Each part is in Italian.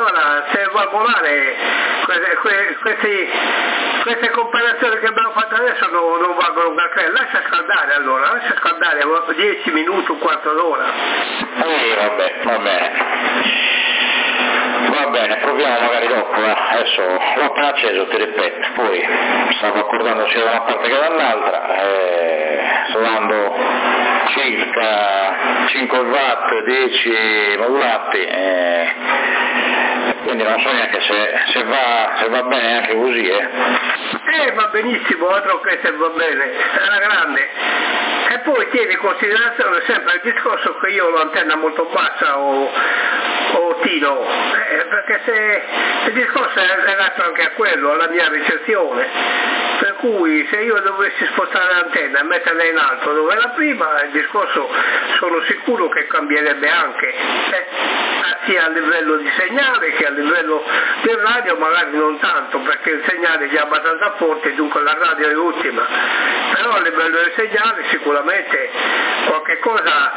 guarda, se va a volare queste comparazioni che abbiamo fatto adesso non valgono una crema. Lascia scaldare allora, 10 minuti, un quarto d'ora. Vabbè, va bene, proviamo magari dopo, adesso l'ho appena acceso, ti ripeto, poi stavo accordando sia da una parte che dall'altra, sto dando circa 5 watt, 10 modulati, quindi non so neanche se va bene anche così. Va benissimo, altro che se va bene, alla grande. E poi tieni in considerazione sempre il discorso che io ho l'antenna molto bassa o tiro, perché se il discorso è legato anche a quello, alla mia ricezione, per cui se io dovessi spostare l'antenna e metterla in alto dove è la prima, il discorso sono sicuro che cambierebbe anche, sia a livello di segnale che a livello del radio, magari non tanto perché il segnale è già abbastanza forte, dunque la radio è ultima, però a livello del segnale sicuramente qualche cosa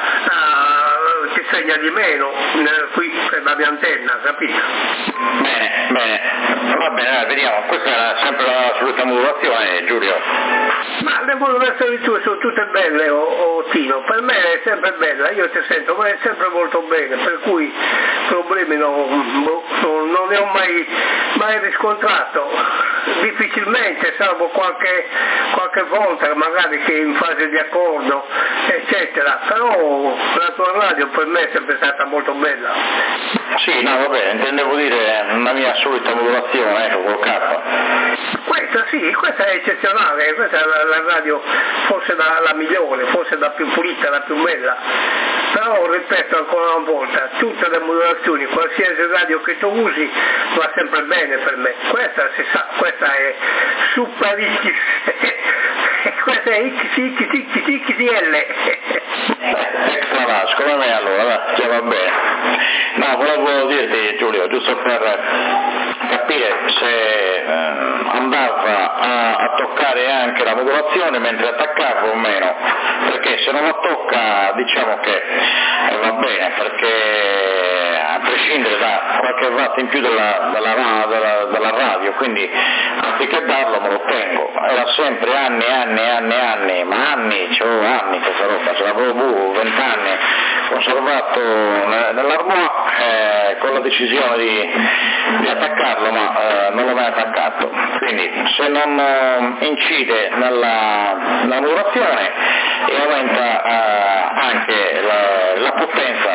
ti segna di meno qui per la mia antenna, capito? Bene, va bene, vediamo, questa era sempre la solita modulazione, Giulio. Ma le modulazioni tue sono tutte belle, Tino, per me è sempre bella, io ti sento, ma è sempre molto bene, per cui problemi non ne ho mai riscontrato, difficilmente, salvo qualche volta magari che in fase di accordo, eccetera, però la tua radio per me è sempre stata molto bella. Sì, no, va bene, intendevo dire una mia solita modulazione, col K. Questa è eccezionale, questa è la radio forse la migliore, forse la più pulita, la più bella, però ripeto ancora una volta, tutte le modulazioni, qualsiasi radio che tu usi va sempre bene per me, questa si sa, questa è super X, questa è XXXXL. Extra large, come me allora, va bene. No, volevo dirti Giulio, giusto per capire se andava a toccare anche la modulazione mentre attaccavo o meno, perché se non la tocca diciamo che va bene, perché a prescindere da qualche watt in più dalla radio, quindi anziché darlo me lo tengo, era sempre anni, ma anni questa roba, ce l'avevo 20 anni conservato nell'armoire con la decisione di attaccarlo, ma non l'ho mai attaccato, quindi se non incide nella modulazione e aumenta anche la potenza,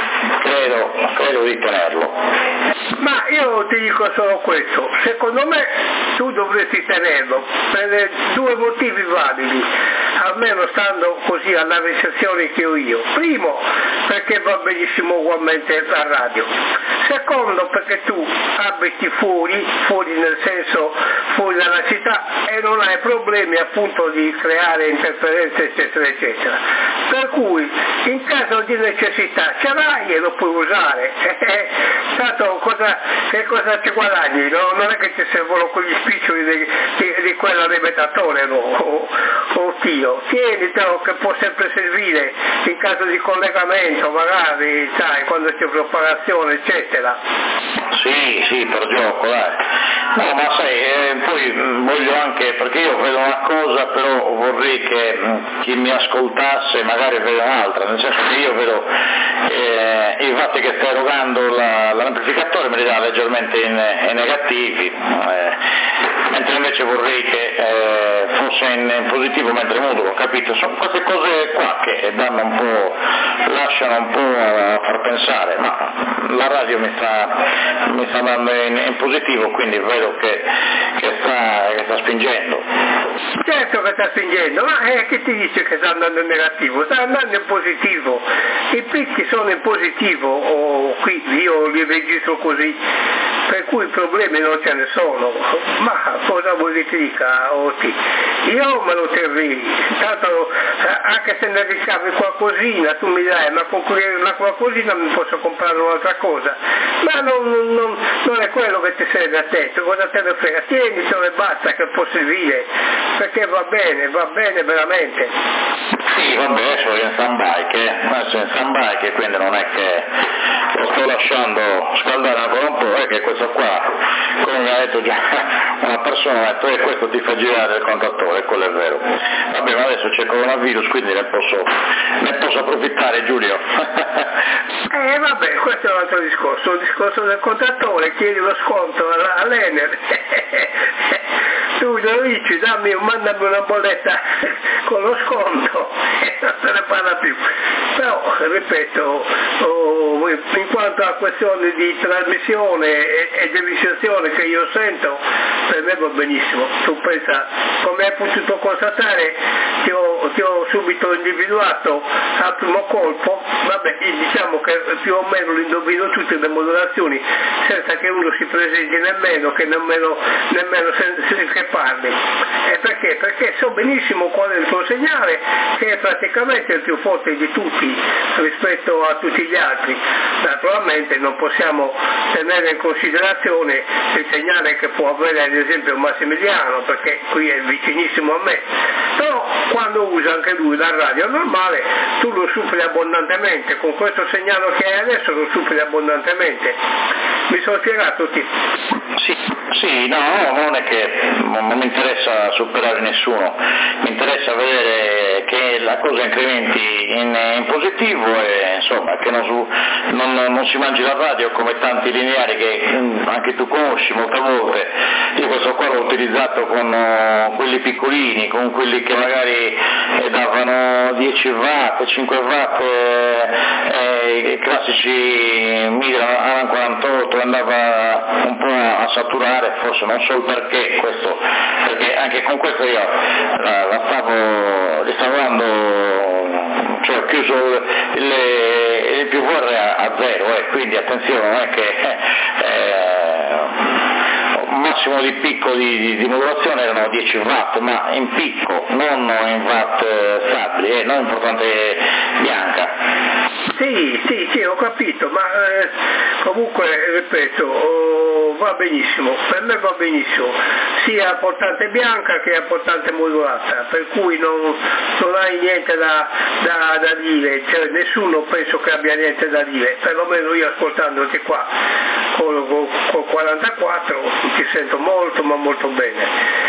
credo di tenerlo. Ma io ti dico solo questo, secondo me tu dovresti tenerlo per due motivi validi, almeno stando così alla ricezione che ho io. Primo, perché va benissimo ugualmente la radio. Secondo, perché tu abiti fuori nel senso fuori dalla città e non hai problemi appunto di creare interferenze eccetera. Per cui in caso di necessità ce l'hai e lo puoi usare. Tanto che cosa ti guadagni? No? Non è che ti servono quegli spiccioli di quell'alimentatore, no? o tio. Tienitelo che può sempre servire in caso di collegamento, magari, sai, quando c'è propagazione, eccetera. Sì, per gioco, No, ma sai, poi voglio anche, perché io vedo una cosa, però vorrei che chi mi ascoltasse magari veda un'altra, nel senso che io vedo i fatti che sta erogando l'amplificatore me li dà leggermente in negativi, mentre invece vorrei che fosse in positivo mentre modulo, capito? Sono queste cose qua che lasciano un po' a far pensare, ma la radio mi sta andando in positivo, quindi vedo che sta spingendo. Certo che sta spingendo, ma che ti dice che sta andando in negativo? Sta andando in positivo, i picchi sono in positivo, qui io li registro così, per cui problemi non ce ne sono, ma cosa vuoi che ti dica Oti? Io me lo terrei, tanto anche se ne ricavi qualcosina tu mi dai, ma con quella qualcosina mi posso comprare un'altra cosa, ma non è quello che ti serve a te, cosa te ne frega, tienitelo e basta che può servire, perché va bene veramente. Sì, vabbè, adesso è in stand-by, quindi non è che lo sto lasciando scaldare ancora un po', perché questo qua, come mi ha detto già una persona, ha detto questo ti fa girare il contatore, quello è vero. Vabbè, ma adesso c'è coronavirus, quindi ne posso approfittare, Giulio. Vabbè, questo è un altro discorso, il discorso del contatore, chiedi lo sconto all'Enel. Tu lo dici, mandami una bolletta con lo sconto e non se ne parla più. Però, ripeto, in quanto a questioni di trasmissione e di registrazione che io sento, per me va benissimo. Tu pensa, come hai potuto constatare, ti ho subito individuato al primo colpo, vabbè, diciamo che più o meno lo indovino tutte le modulazioni, senza che uno si presenti nemmeno che che parli. E perché? Perché so benissimo qual è il tuo segnale, che è praticamente il più forte di tutti rispetto a tutti gli altri. Naturalmente non possiamo tenere in considerazione il segnale che può avere ad esempio Massimiliano, perché qui è vicinissimo a me, però quando usa anche lui la radio normale tu lo superi abbondantemente, con questo segnale che hai adesso lo superi abbondantemente. Mi sono spiegato? Sì, no, non è che non mi interessa superare nessuno, mi interessa vedere che la cosa incrementi in positivo e insomma che non si mangi la radio come tanti lineari che anche tu conosci molte volte. Io questo qua l'ho utilizzato con quelli piccolini, con quelli che magari davano 10 watt, 5 watt, i classici Mitra 48, andava un po' a saturare, forse non so perché anche con questo io gli stavo dando, cioè ho chiuso il PVR a zero, quindi attenzione, non è che massimo di picco di modulazione erano 10 watt, ma in picco, non in watt stabili, non importante bianca. Sì, ho capito, ma comunque, ripeto, va benissimo, per me va benissimo, sia a portante bianca che a portante modulata, per cui non hai niente da dire, cioè nessuno penso che abbia niente da dire, perlomeno io ascoltandoti qua col 44 ti sento molto ma molto bene.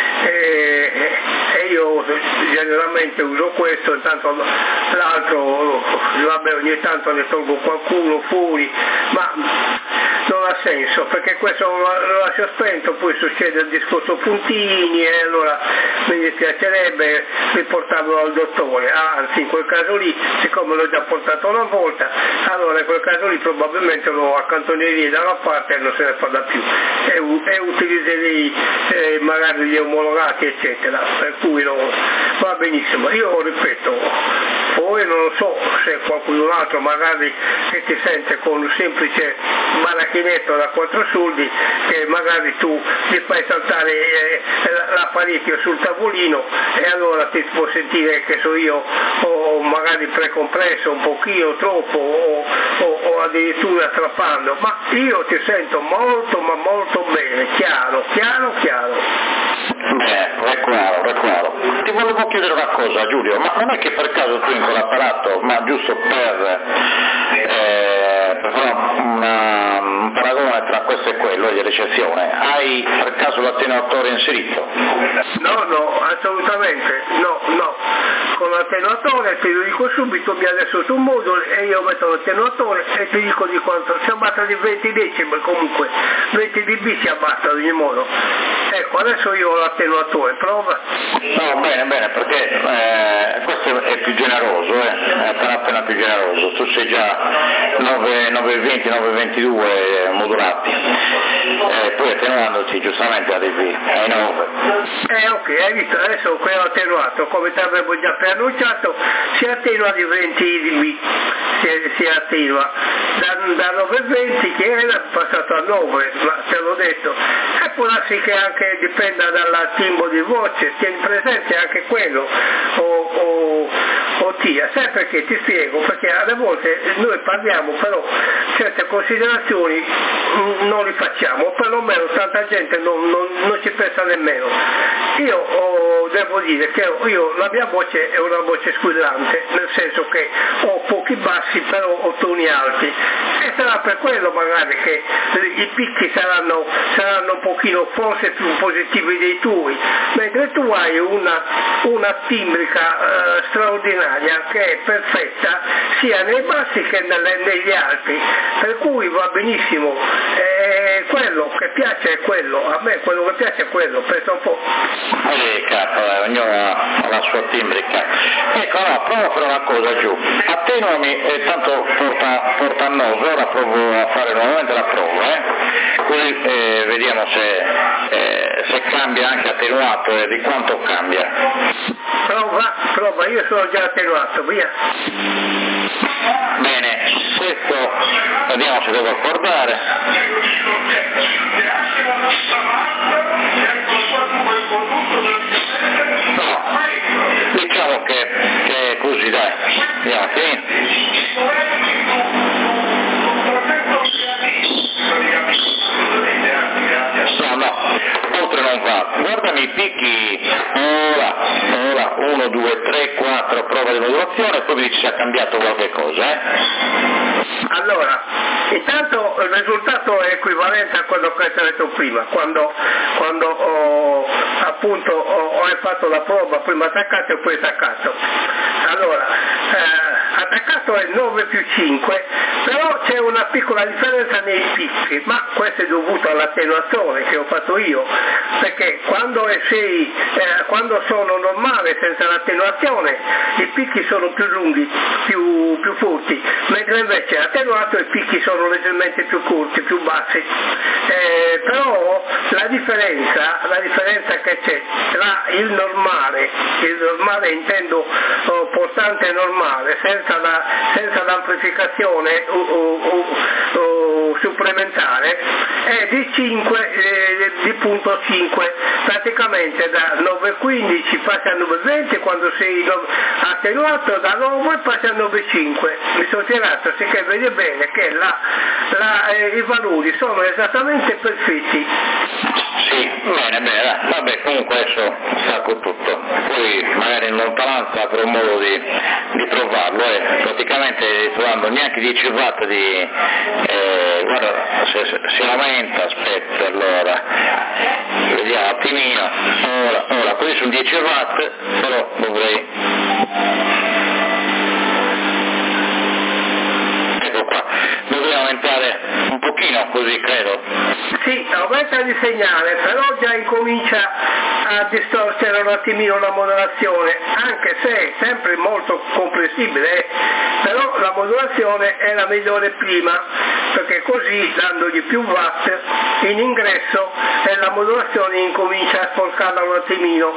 E io generalmente uso questo, intanto l'altro vabbè, ogni tanto ne tolgo qualcuno fuori, ma non ha senso, perché questo lo lascio spento, poi succede il discorso puntini e allora mi dispiacerebbe riportarlo al dottore, anzi in quel caso lì, siccome l'ho già portato una volta, allora in quel caso lì probabilmente lo accantonerei da una parte e non se ne parla più e utilizzerei magari gli omologati eccetera, per cui va benissimo. Io ripeto, poi non so se qualcun altro magari che ti sente con un semplice macchinetto da 4 soldi, che magari tu gli fai saltare l'apparecchio sul tavolino e allora ti può sentire, che so io, o magari precompresso un pochino troppo o addirittura strappando, ma io ti sento molto ma molto bene, chiaro. È chiaro. Ti volevo chiedere una cosa, Giulio, ma non è che per caso tu in quell'apparato, ma giusto per fare un paragone tra questo e quello di ricezione, hai per caso l'attenuatore inserito? No, assolutamente, no. Con l'attenuatore ti dico subito, mi ha adesso sul modulo e io metto l'attenuatore e ti dico di quanto, si abbatta di 20 decimi, comunque 20 dB si abbatta ad ogni modo. Ecco, adesso io ho l'attenuatore, prova. No, bene, perché questo è più generoso, è appena più generoso, tu sei già 920, 922 modulati, poi attenuandoti giustamente arrivi ai 9. Ok, hai visto, adesso qui ho attenuato, come ti avevo già preannunciato, si attenua di 20 dB, si attenua da 920 che era passato a 9, ma te l'ho detto, e può darsi che anche dipenda dal timbro di voce, tieni presente anche quello, o tia, sai perché? Ti spiego, perché alle volte noi parliamo, però certe considerazioni non li facciamo, perlomeno tanta gente non ci pensa nemmeno. Io devo dire che la mia voce è una voce squillante, nel senso che ho pochi bassi però ho toni alti, sarà per quello magari che i picchi saranno un pochino forse più positivi dei tuoi, mentre tu hai una timbrica straordinaria che è perfetta sia nei bassi che negli alti, per cui va benissimo. Quello che piace è quello, a me quello che piace è quello, penso un po'. Ognuno ha la sua timbrica. Ecco, no, provo a fare una cosa giù, attenuami e tanto porta a noi, ora provo a fare nuovamente la prova, così vediamo se cambia anche attenuato e di quanto cambia. Prova, io sono già attenuato, via. Bene, questo vediamo se devo accordare. No, diciamo che è così, dai, andiamo qui. No, oltre non va. Guardami i picchi, ora 1, 2, 3, 4, prova di modulazione, poi mi dici se ha cambiato qualche cosa, Allora, intanto il risultato è equivalente a quello che ti ho detto prima, quando ho fatto la prova, prima attaccato e poi attaccato. Allora, attaccato è 9 più 5, però c'è una piccola differenza nei picchi, ma questo è dovuto all'attenuazione che ho fatto io, perché quando sono normale senza l'attenuazione i picchi sono più lunghi, più furti, mentre invece attenuato i picchi sono leggermente più corti, più bassi. Però la differenza che c'è tra il normale intendo portante normale, senza l'amplificazione supplementare, è di 5, di punto 5, praticamente da 9,15 passa a 9,20 quando sei attenuato, da 9 passa a 9,5. Mi sono tirato, sicché vede bene che i valori sono esattamente perfetti. Sì, bene, vabbè, comunque adesso sacco tutto, poi magari in lontananza avrò modo di provarlo, praticamente trovando neanche 10 watt di, guarda, se si aumenta, aspetta, allora, vediamo un attimino, ora, qui sono 10 watt, però dovrei, ecco qua, dovrei aumentare un pochino così, credo. Sì, aumenta il segnale, però già incomincia a distorcere un attimino la modulazione, anche se è sempre molto comprensibile, però la modulazione è la migliore prima, perché così dandogli più watt in ingresso la modulazione incomincia a sporcarla un attimino.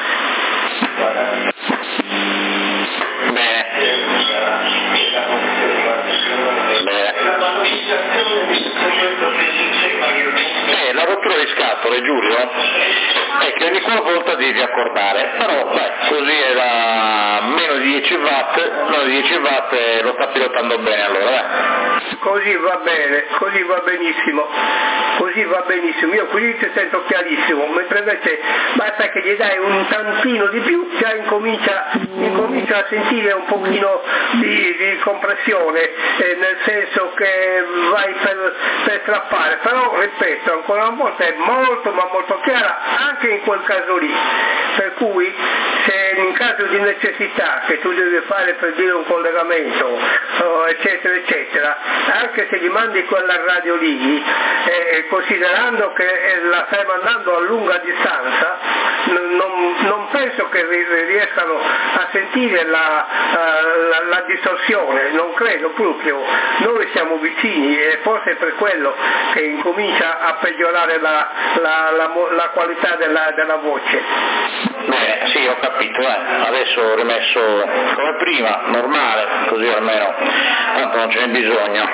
La rottura di scatole, Giulio, è che ogni volta devi accordare, però così è da meno di 10 watt, lo sta pilotando bene allora, Così va bene, così va benissimo, io qui ti sento chiarissimo, mentre invece basta che gli dai un tantino di più, già incomincia a sentire un pochino di compressione, nel senso che vai per strappare, però ripeto ancora una volta è molto ma molto chiara anche in quel caso lì, per cui se in caso di necessità che tu devi fare per dire un collegamento eccetera, anche se gli mandi quella radio lì, considerando che la stai mandando a lunga distanza, non penso che riescano a sentire la distorsione, non credo proprio. Noi siamo vicini e forse è per quello che incomincia a peggiorare la qualità della voce. Sì, ho capito, adesso ho rimesso come prima, normale, così almeno tanto non ce n'è bisogno,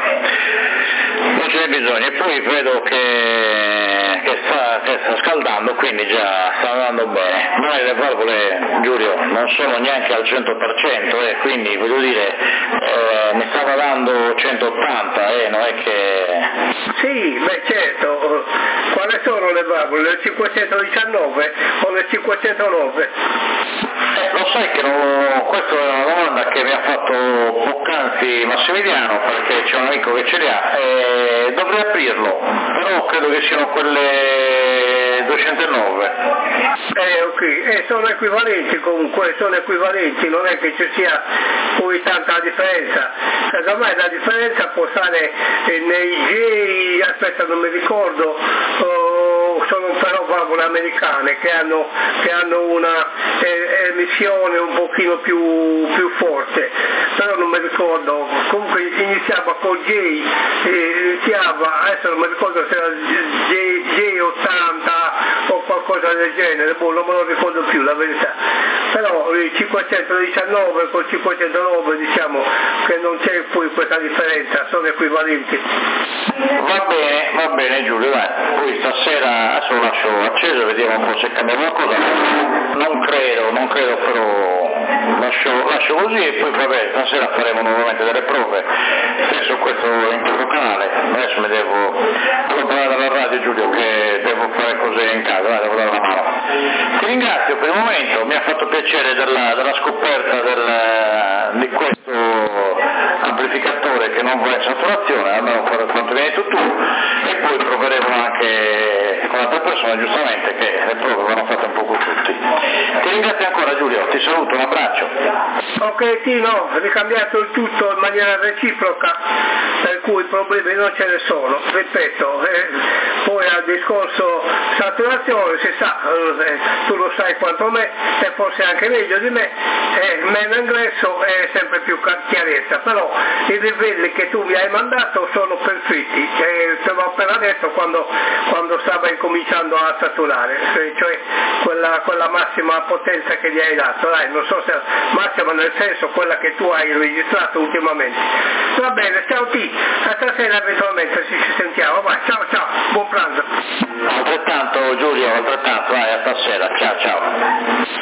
e poi vedo che sta scaldando, quindi già sta andando bene, ma le valvole, Giulio, non sono neanche al 100%, quindi voglio dire, mi stava dando 180, non è che... Sì, certo, quali sono le valvole? Le 519 o le 509? Lo sai che questa è una domanda che mi ha fatto poc'anzi Infatti Massimiliano, perché c'è un amico che ce li ha, dovrei aprirlo, però credo che siano quelle 209. Ok, sono equivalenti comunque, sono equivalenti, non è che ci sia poi tanta differenza. Secondo me la differenza può stare nei aspetta non mi ricordo, sono però valvole americane che hanno una emissione un pochino più forte, però non mi ricordo, comunque iniziava con J, adesso non mi ricordo se era J80 o qualcosa del genere, non me lo ricordo più la verità, però il 519 col 509 diciamo che non c'è poi questa differenza, sono equivalenti. Va bene Giulio, dai, poi stasera adesso lo lascio acceso, vediamo un po' se cambia qualcosa, non credo però lascio così e poi vabbè, stasera faremo nuovamente delle prove, stesso in questo canale, adesso mi devo allontanare dalla radio Giulio che devo fare cose in casa, dai, devo dare una mano. Ti ringrazio per il momento, mi ha fatto piacere della scoperta di questo amplificatore che non va in saturazione, almeno per quanto viene tu, e poi proveremo anche con altre persone giustamente che le prove vanno fatte un po' con tutti. Ti ringrazio ancora Giulio, ti saluto, un abbraccio. Ok, sì, no, ricambiato il tutto in maniera reciproca, per cui problemi non ce ne sono, ripeto, poi al discorso saturazione si sa, tu lo sai quanto me e forse anche meglio di me, meno ingresso e sempre più chiarezza, però i livelli che tu mi hai mandato sono perfetti, te l'ho appena detto quando stava incominciando a saturare, cioè quella massima potenza che gli hai dato, dai, non so se massima nel senso quella che tu hai registrato ultimamente. Va bene, ciao T, a stasera eventualmente ci sentiamo, vai, ciao, buon pranzo. Altrettanto Giulio, vai, a stasera, ciao.